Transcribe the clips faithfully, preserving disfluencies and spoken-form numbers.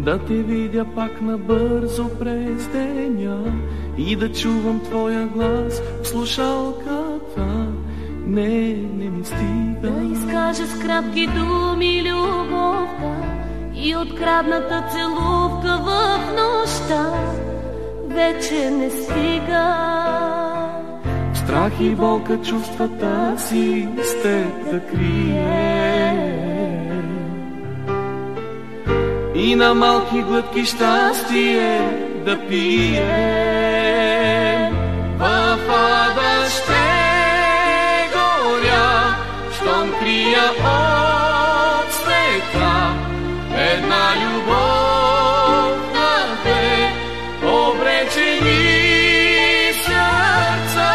да те видя пак набързо през деня и да чувам твоя глас в слушалката. Не, не ми стига да изкажа с кратки думи любовта и открадната целувка в нощта. Вече не стига. Страх и болка чувствата си с теб да крие и на малки глътки щастие да пие. В ада ще горя, щом крия от света една любов на две обречени сърца.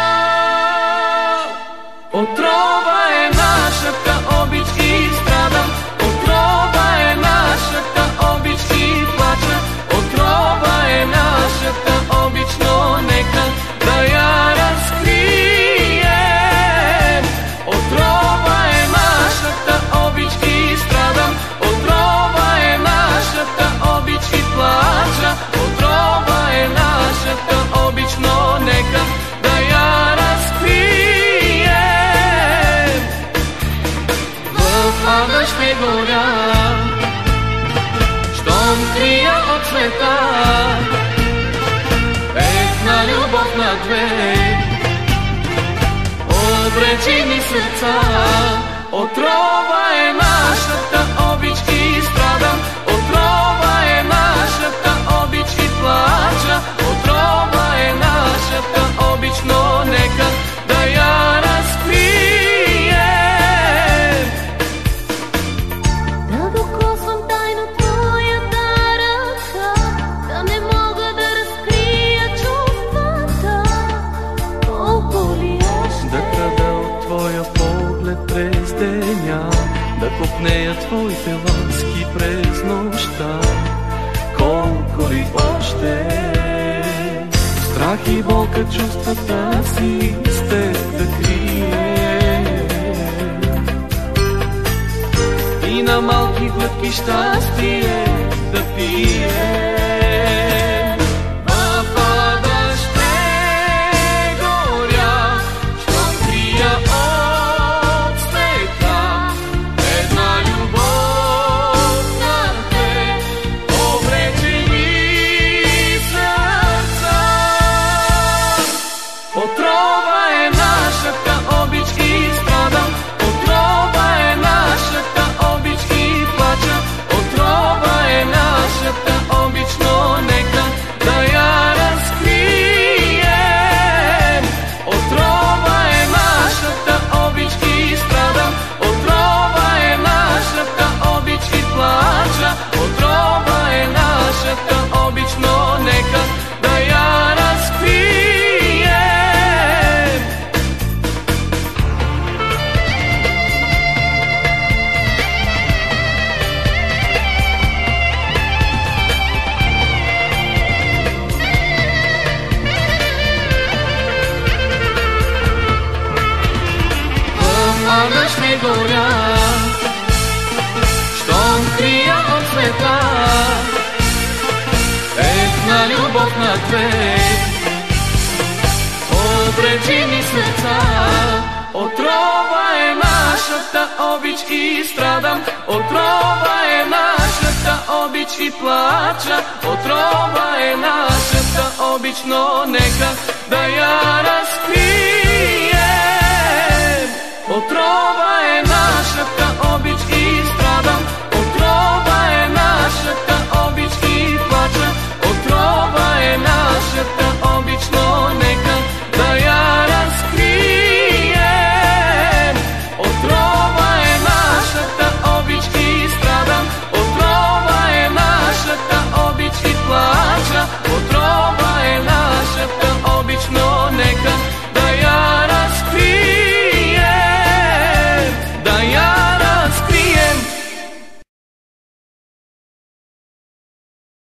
Отрова е нашата обич и страдам, отрова е нашата обич и плача, отрова е нашата обич, но нека да я разкрием. Отрова е нашата обич и страдам, отрова е нашата обич и плача, отрова е нашата обич, но нека да я разкрием. В ада ще горя, щом крия от света една любов на две обречени сърца. Отрова е нашата обич и страдам, отрова е нашата обич и плача, отрова е нашата обич, но нека да я разкрием. Да докосвам тайно твоята ръка, да не мога да разкрия чувствата. Колко ли още да крада от твоя поглед през деня, да копнея твоите ласки през нощта. Колко ли още страх и болка чувствата си с теб да крие и на малки глътки щастие да пие. Отрова е нашата обич и страдам, отрова е нашата обич и плача, отрова е нашата обич, но нека да я разкрием. Отрова е нашата обич и страдам, отрова е нашата обич и плача, отрова е нашата обич, но нека да я разкрием. Ада ще горя, щом крия от света една любов на две обречени сърца. Отрова е нашата обич и страдам, отрова е нашата обич и плача, отрова е нашата обич, но нека да я разкрием. Отрова